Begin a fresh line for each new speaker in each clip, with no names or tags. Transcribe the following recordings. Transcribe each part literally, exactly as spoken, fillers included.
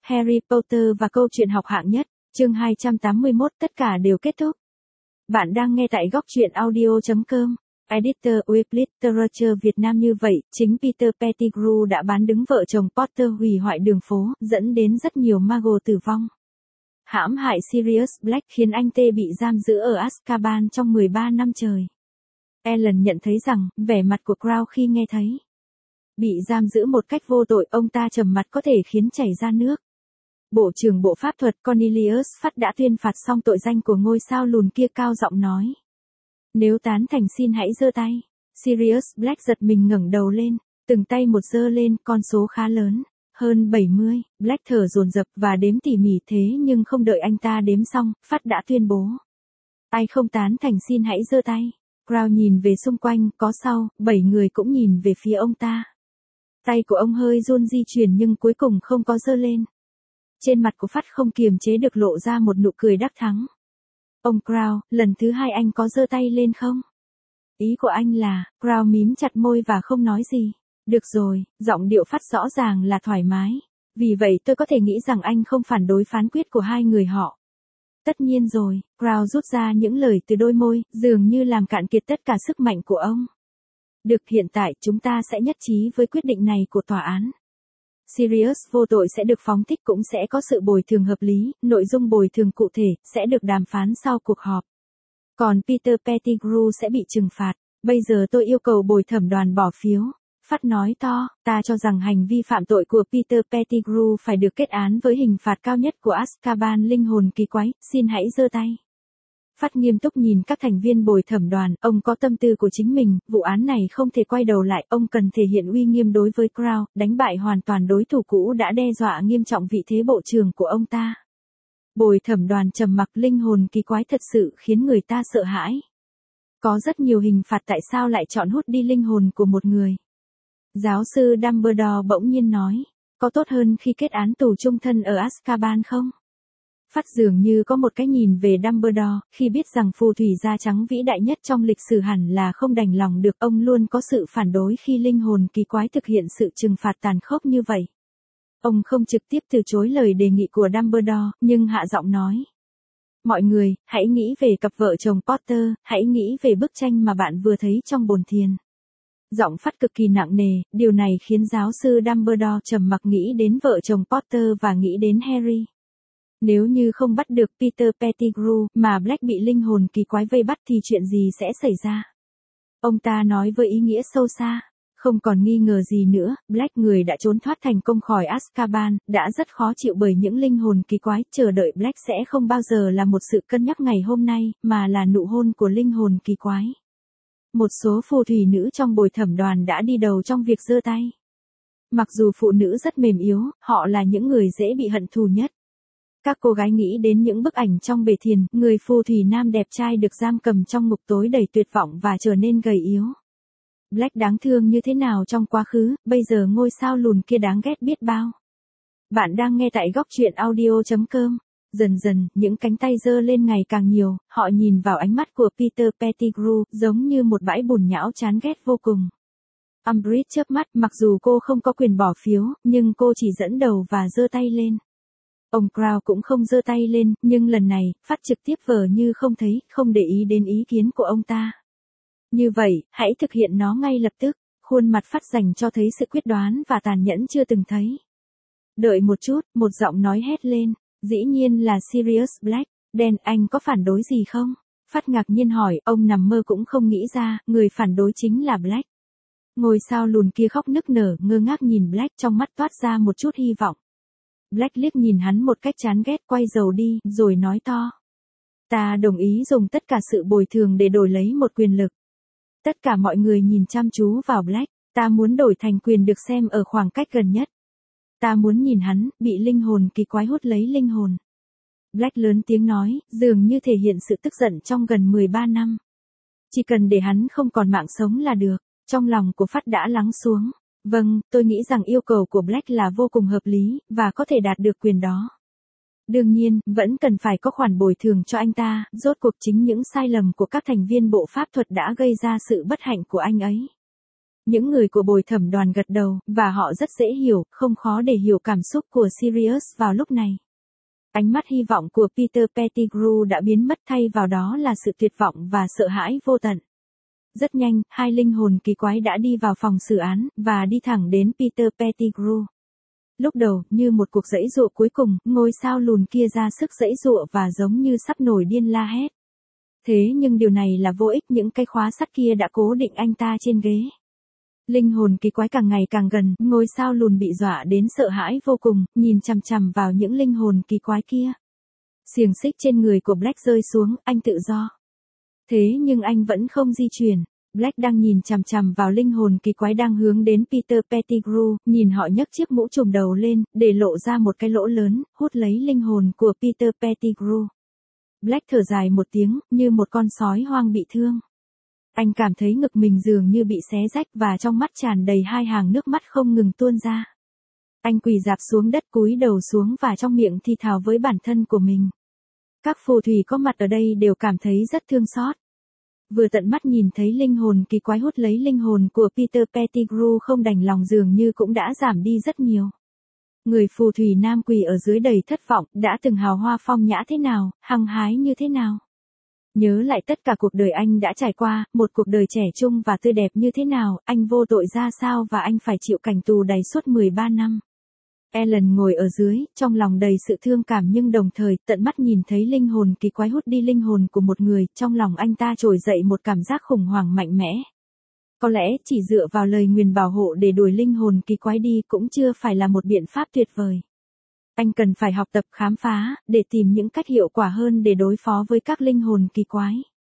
Harry Potter và câu chuyện học hạng nhất, chương hai trăm tám mươi mốt tất cả đều kết thúc. Bạn đang nghe tại góc truyện audio chấm com. Editor with Literature Việt Nam. Như vậy, chính Peter Pettigrew đã bán đứng vợ chồng Potter hủy hoại đường phố, dẫn đến rất nhiều Muggle tử vong. Hãm hại Sirius Black khiến anh T bị giam giữ ở Azkaban trong mười ba năm trời. Ellen nhận thấy rằng, vẻ mặt của Crow khi nghe thấy bị giam giữ một cách vô tội, ông ta trầm mặt có thể khiến chảy ra nước. Bộ trưởng Bộ Pháp thuật Cornelius Fudge đã tuyên phạt xong tội danh của ngôi sao lùn kia, cao giọng nói. Nếu tán thành xin hãy giơ tay. Sirius Black giật mình ngẩng đầu lên, từng tay một giơ lên, con số khá lớn, hơn bảy mươi. Black thở dồn dập và đếm tỉ mỉ, thế nhưng không đợi anh ta đếm xong, Fudge đã tuyên bố. Ai không tán thành xin hãy giơ tay. Crow nhìn về xung quanh, có sau, bảy người cũng nhìn về phía ông ta. Tay của ông hơi run di chuyển nhưng cuối cùng không có giơ lên. Trên mặt của Fudge không kiềm chế được lộ ra một nụ cười đắc thắng. Ông Crow, lần thứ hai anh có giơ tay lên không? Ý của anh là, Crow mím chặt môi và không nói gì. Được rồi, giọng điệu Fudge rõ ràng là thoải mái. Vì vậy tôi có thể nghĩ rằng anh không phản đối phán quyết của hai người họ. Tất nhiên rồi, Crow rút ra những lời từ đôi môi, dường như làm cạn kiệt tất cả sức mạnh của ông. Được, hiện tại chúng ta sẽ nhất trí với quyết định này của tòa án. Sirius vô tội sẽ được phóng thích, cũng sẽ có sự bồi thường hợp lý, nội dung bồi thường cụ thể sẽ được đàm phán sau cuộc họp. Còn Peter Pettigrew sẽ bị trừng phạt. Bây giờ tôi yêu cầu bồi thẩm đoàn bỏ phiếu. Fudge nói to, ta cho rằng hành vi phạm tội của Peter Pettigrew phải được kết án với hình phạt cao nhất của Azkaban linh hồn kỳ quái, xin hãy giơ tay. Fudge nghiêm túc nhìn các thành viên bồi thẩm đoàn, ông có tâm tư của chính mình, vụ án này không thể quay đầu lại, ông cần thể hiện uy nghiêm đối với Crow, đánh bại hoàn toàn đối thủ cũ đã đe dọa nghiêm trọng vị thế bộ trưởng của ông ta. Bồi thẩm đoàn trầm mặc, linh hồn kỳ quái thật sự khiến người ta sợ hãi. Có rất nhiều hình phạt, tại sao lại chọn hút đi linh hồn của một người? Giáo sư Dumbledore bỗng nhiên nói, có tốt hơn khi kết án tù chung thân ở Azkaban không? Fudge dường như có một cái nhìn về Dumbledore, khi biết rằng phù thủy da trắng vĩ đại nhất trong lịch sử hẳn là không đành lòng được, ông luôn có sự phản đối khi linh hồn kỳ quái thực hiện sự trừng phạt tàn khốc như vậy. Ông không trực tiếp từ chối lời đề nghị của Dumbledore, nhưng hạ giọng nói. Mọi người, hãy nghĩ về cặp vợ chồng Potter, hãy nghĩ về bức tranh mà bạn vừa thấy trong bồn thiền. Giọng Fudge cực kỳ nặng nề, điều này khiến giáo sư Dumbledore trầm mặc, nghĩ đến vợ chồng Potter và nghĩ đến Harry. Nếu như không bắt được Peter Pettigrew, mà Black bị linh hồn kỳ quái vây bắt thì chuyện gì sẽ xảy ra? Ông ta nói với ý nghĩa sâu xa. Không còn nghi ngờ gì nữa, Black, người đã trốn thoát thành công khỏi Azkaban, đã rất khó chịu bởi những linh hồn kỳ quái. Chờ đợi Black sẽ không bao giờ là một sự cân nhắc ngày hôm nay, mà là nụ hôn của linh hồn kỳ quái. Một số phù thủy nữ trong bồi thẩm đoàn đã đi đầu trong việc giơ tay. Mặc dù phụ nữ rất mềm yếu, họ là những người dễ bị hận thù nhất. Các cô gái nghĩ đến những bức ảnh trong bể thiền, người phù thủy nam đẹp trai được giam cầm trong ngục tối đầy tuyệt vọng và trở nên gầy yếu. Black đáng thương như thế nào trong quá khứ, bây giờ ngôi sao lùn kia đáng ghét biết bao. Bạn đang nghe tại góc truyện audio chấm com. Dần dần, những cánh tay giơ lên ngày càng nhiều, họ nhìn vào ánh mắt của Peter Pettigrew, giống như một bãi bùn nhão chán ghét vô cùng. Umbridge chớp mắt, mặc dù cô không có quyền bỏ phiếu, nhưng cô chỉ dẫn đầu và giơ tay lên. Ông Crow cũng không giơ tay lên, nhưng lần này, Fudge trực tiếp vờ như không thấy, không để ý đến ý kiến của ông ta. Như vậy, hãy thực hiện nó ngay lập tức. Khuôn mặt Fudge dành cho thấy sự quyết đoán và tàn nhẫn chưa từng thấy. Đợi một chút, một giọng nói hét lên. Dĩ nhiên là Sirius Black. Dan, anh có phản đối gì không? Fudge ngạc nhiên hỏi, ông nằm mơ cũng không nghĩ ra, người phản đối chính là Black. Ngôi sao lùn kia khóc nức nở, ngơ ngác nhìn Black, trong mắt toát ra một chút hy vọng. Black liếc nhìn hắn một cách chán ghét, quay đầu đi, rồi nói to. Ta đồng ý dùng tất cả sự bồi thường để đổi lấy một quyền lực. Tất cả mọi người nhìn chăm chú vào Black, ta muốn đổi thành quyền được xem ở khoảng cách gần nhất. Ta muốn nhìn hắn, bị linh hồn kỳ quái hút lấy linh hồn. Black lớn tiếng nói, dường như thể hiện sự tức giận trong gần mười ba năm. Chỉ cần để hắn không còn mạng sống là được. Trong lòng của Fudge đã lắng xuống. Vâng, tôi nghĩ rằng yêu cầu của Black là vô cùng hợp lý, và có thể đạt được quyền đó. Đương nhiên, vẫn cần phải có khoản bồi thường cho anh ta, rốt cuộc chính những sai lầm của các thành viên bộ pháp thuật đã gây ra sự bất hạnh của anh ấy. Những người của bồi thẩm đoàn gật đầu, và họ rất dễ hiểu, không khó để hiểu cảm xúc của Sirius vào lúc này. Ánh mắt hy vọng của Peter Pettigrew đã biến mất, thay vào đó là sự tuyệt vọng và sợ hãi vô tận. Rất nhanh, hai linh hồn kỳ quái đã đi vào phòng xử án, và đi thẳng đến Peter Pettigrew. Lúc đầu, như một cuộc giãy giụa cuối cùng, ngôi sao lùn kia ra sức giãy giụa và giống như sắp nổi điên la hét. Thế nhưng điều này là vô ích, những cái khóa sắt kia đã cố định anh ta trên ghế. Linh hồn kỳ quái càng ngày càng gần, ngôi sao lùn bị dọa đến sợ hãi vô cùng, nhìn chằm chằm vào những linh hồn kỳ quái kia. Xiềng xích trên người của Black rơi xuống, anh tự do. Thế nhưng anh vẫn không di chuyển. Black đang nhìn chằm chằm vào linh hồn kỳ quái đang hướng đến Peter Pettigrew, nhìn họ nhấc chiếc mũ trùm đầu lên, để lộ ra một cái lỗ lớn, hút lấy linh hồn của Peter Pettigrew. Black thở dài một tiếng, như một con sói hoang bị thương. Anh cảm thấy ngực mình dường như bị xé rách và trong mắt tràn đầy hai hàng nước mắt không ngừng tuôn ra. Anh quỳ rạp xuống đất, cúi đầu xuống và trong miệng thì thào với bản thân của mình. Các phù thủy có mặt ở đây đều cảm thấy rất thương xót. Vừa tận mắt nhìn thấy linh hồn kỳ quái hút lấy linh hồn của Peter Pettigrew không đành lòng dường như cũng đã giảm đi rất nhiều. Người phù thủy nam quỳ ở dưới đầy thất vọng, đã từng hào hoa phong nhã thế nào, hăng hái như thế nào. Nhớ lại tất cả cuộc đời anh đã trải qua, một cuộc đời trẻ trung và tươi đẹp như thế nào, anh vô tội ra sao và anh phải chịu cảnh tù đầy suốt mười ba năm. Ellen ngồi ở dưới, trong lòng đầy sự thương cảm nhưng đồng thời tận mắt nhìn thấy linh hồn kỳ quái hút đi linh hồn của một người, trong lòng anh ta trồi dậy một cảm giác khủng hoảng mạnh mẽ. Có lẽ chỉ dựa vào lời nguyền bảo hộ để đuổi linh hồn kỳ quái đi cũng chưa phải là một biện pháp tuyệt vời. Anh cần phải học tập khám phá, để tìm những cách hiệu quả hơn để đối phó với các linh hồn kỳ quái.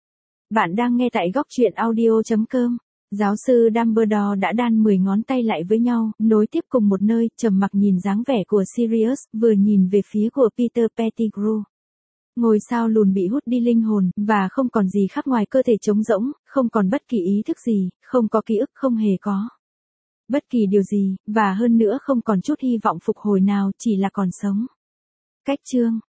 Bạn đang nghe tại góc truyện audio chấm com. Giáo sư Dumbledore đã đan mười ngón tay lại với nhau, nối tiếp cùng một nơi, trầm mặc nhìn dáng vẻ của Sirius, vừa nhìn về phía của Peter Pettigrew. Ngôi sao lùn bị hút đi linh hồn, và không còn gì khác ngoài cơ thể trống rỗng, không còn bất kỳ ý thức gì, không có ký ức, không hề có bất kỳ điều gì, và hơn nữa không còn chút hy vọng phục hồi nào, chỉ là còn sống. Cách chương